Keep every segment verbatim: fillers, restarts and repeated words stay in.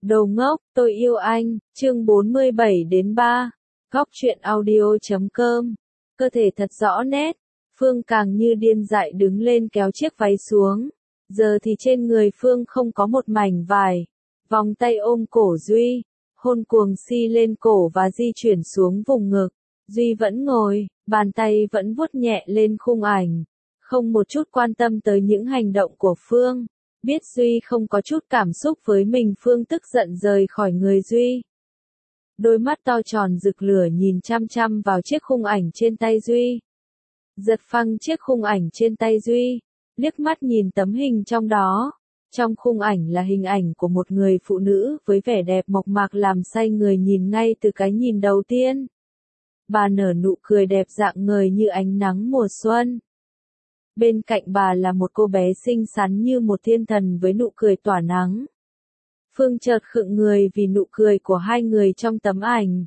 Đồ ngốc, tôi yêu anh, chương bốn mươi bảy đến ba, góc truyện audio chấm com. Cơ thể thật rõ nét, Phương càng như điên dại đứng lên kéo chiếc váy xuống. Giờ thì trên người Phương không có một mảnh vải. Vòng tay ôm cổ Duy, hôn cuồng si lên cổ và di chuyển xuống vùng ngực. Duy vẫn ngồi, bàn tay vẫn vuốt nhẹ lên khung ảnh, không một chút quan tâm tới những hành động của Phương. Biết Duy không có chút cảm xúc với mình, Phương tức giận rời khỏi người Duy. Đôi mắt to tròn rực lửa nhìn chăm chăm vào chiếc khung ảnh trên tay Duy. Giật phăng chiếc khung ảnh trên tay Duy, liếc mắt nhìn tấm hình trong đó. Trong khung ảnh là hình ảnh của một người phụ nữ với vẻ đẹp mộc mạc làm say người nhìn ngay từ cái nhìn đầu tiên. Bà nở nụ cười đẹp rạng ngời như ánh nắng mùa xuân. Bên cạnh bà là một cô bé xinh xắn như một thiên thần với nụ cười tỏa nắng. Phương chợt khựng người vì nụ cười của hai người trong tấm ảnh.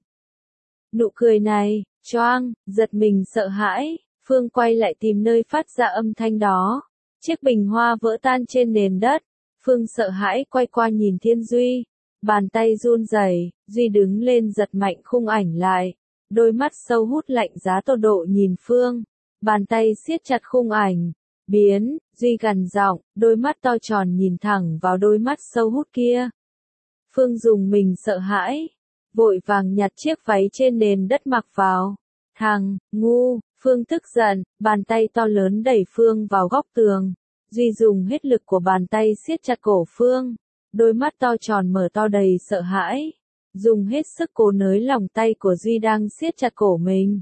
Nụ cười này, choang, giật mình sợ hãi, Phương quay lại tìm nơi phát ra âm thanh đó. Chiếc bình hoa vỡ tan trên nền đất. Phương sợ hãi quay qua nhìn Thiên Duy. Bàn tay run rẩy, Duy đứng lên giật mạnh khung ảnh lại. Đôi mắt sâu hút lạnh giá tột độ nhìn Phương. Bàn tay siết chặt khung ảnh. Biến, Duy gằn giọng, đôi mắt to tròn nhìn thẳng vào đôi mắt sâu hút kia. Phương dùng mình sợ hãi, vội vàng nhặt chiếc váy trên nền đất mặc vào. Thằng, ngu, Phương tức giận, bàn tay to lớn đẩy Phương vào góc tường. Duy dùng hết lực của bàn tay siết chặt cổ Phương. Đôi mắt to tròn mở to đầy sợ hãi. Dùng hết sức cố nới lỏng tay của Duy đang siết chặt cổ mình.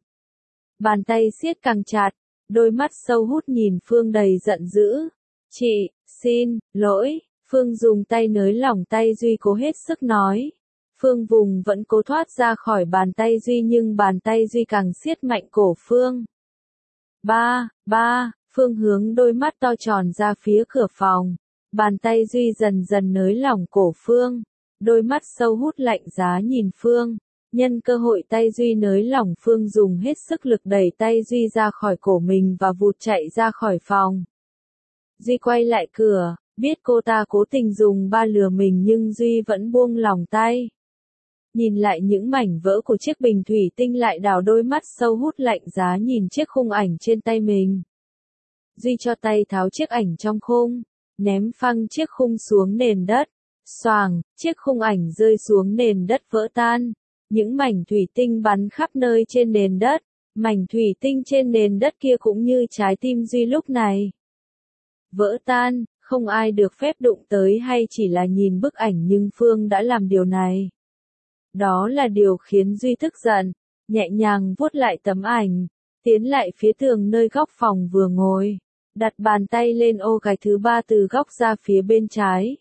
Bàn tay siết càng chặt, đôi mắt sâu hút nhìn Phương đầy giận dữ. Chị, xin, lỗi, Phương dùng tay nới lỏng tay Duy cố hết sức nói. Phương vùng vẫn cố thoát ra khỏi bàn tay Duy nhưng bàn tay Duy càng siết mạnh cổ Phương. Ba, ba, Phương hướng đôi mắt to tròn ra phía cửa phòng. Bàn tay Duy dần dần nới lỏng cổ Phương. Đôi mắt sâu hút lạnh giá nhìn Phương. Nhân cơ hội tay Duy nới lỏng, Phương dùng hết sức lực đẩy tay Duy ra khỏi cổ mình và vụt chạy ra khỏi phòng. Duy quay lại cửa, biết cô ta cố tình dùng ba lừa mình nhưng Duy vẫn buông lỏng tay. Nhìn lại những mảnh vỡ của chiếc bình thủy tinh lại đảo đôi mắt sâu hút lạnh giá nhìn chiếc khung ảnh trên tay mình. Duy cho tay tháo chiếc ảnh trong khung, ném phăng chiếc khung xuống nền đất. Xoàng, chiếc khung ảnh rơi xuống nền đất vỡ tan. Những mảnh thủy tinh bắn khắp nơi trên nền đất. Mảnh thủy tinh trên nền đất kia cũng như trái tim Duy lúc này. Vỡ tan, không ai được phép đụng tới hay chỉ là nhìn bức ảnh nhưng Phương đã làm điều này. Đó là điều khiến Duy tức giận, nhẹ nhàng vuốt lại tấm ảnh, tiến lại phía tường nơi góc phòng vừa ngồi, đặt bàn tay lên ô gạch thứ ba từ góc ra phía bên trái.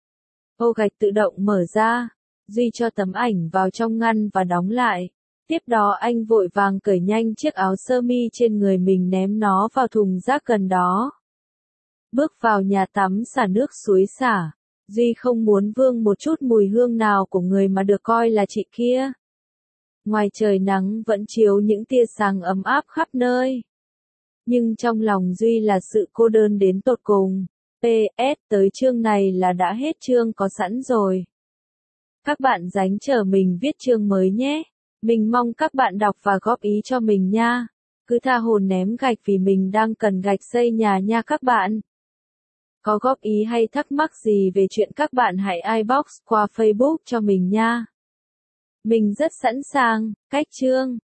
Ô gạch tự động mở ra, Duy cho tấm ảnh vào trong ngăn và đóng lại. Tiếp đó anh vội vàng cởi nhanh chiếc áo sơ mi trên người mình ném nó vào thùng rác gần đó. Bước vào nhà tắm xả nước suối xả. Duy không muốn vương một chút mùi hương nào của người mà được coi là chị kia. Ngoài trời nắng vẫn chiếu những tia sáng ấm áp khắp nơi. Nhưng trong lòng Duy là sự cô đơn đến tột cùng. pê ét tới chương này là đã hết chương có sẵn rồi. Các bạn dánh chờ mình viết chương mới nhé. Mình mong các bạn đọc và góp ý cho mình nha. Cứ tha hồ ném gạch vì mình đang cần gạch xây nhà nha các bạn. Có góp ý hay thắc mắc gì về chuyện các bạn hãy inbox qua Facebook cho mình nha. Mình rất sẵn sàng, cách chương.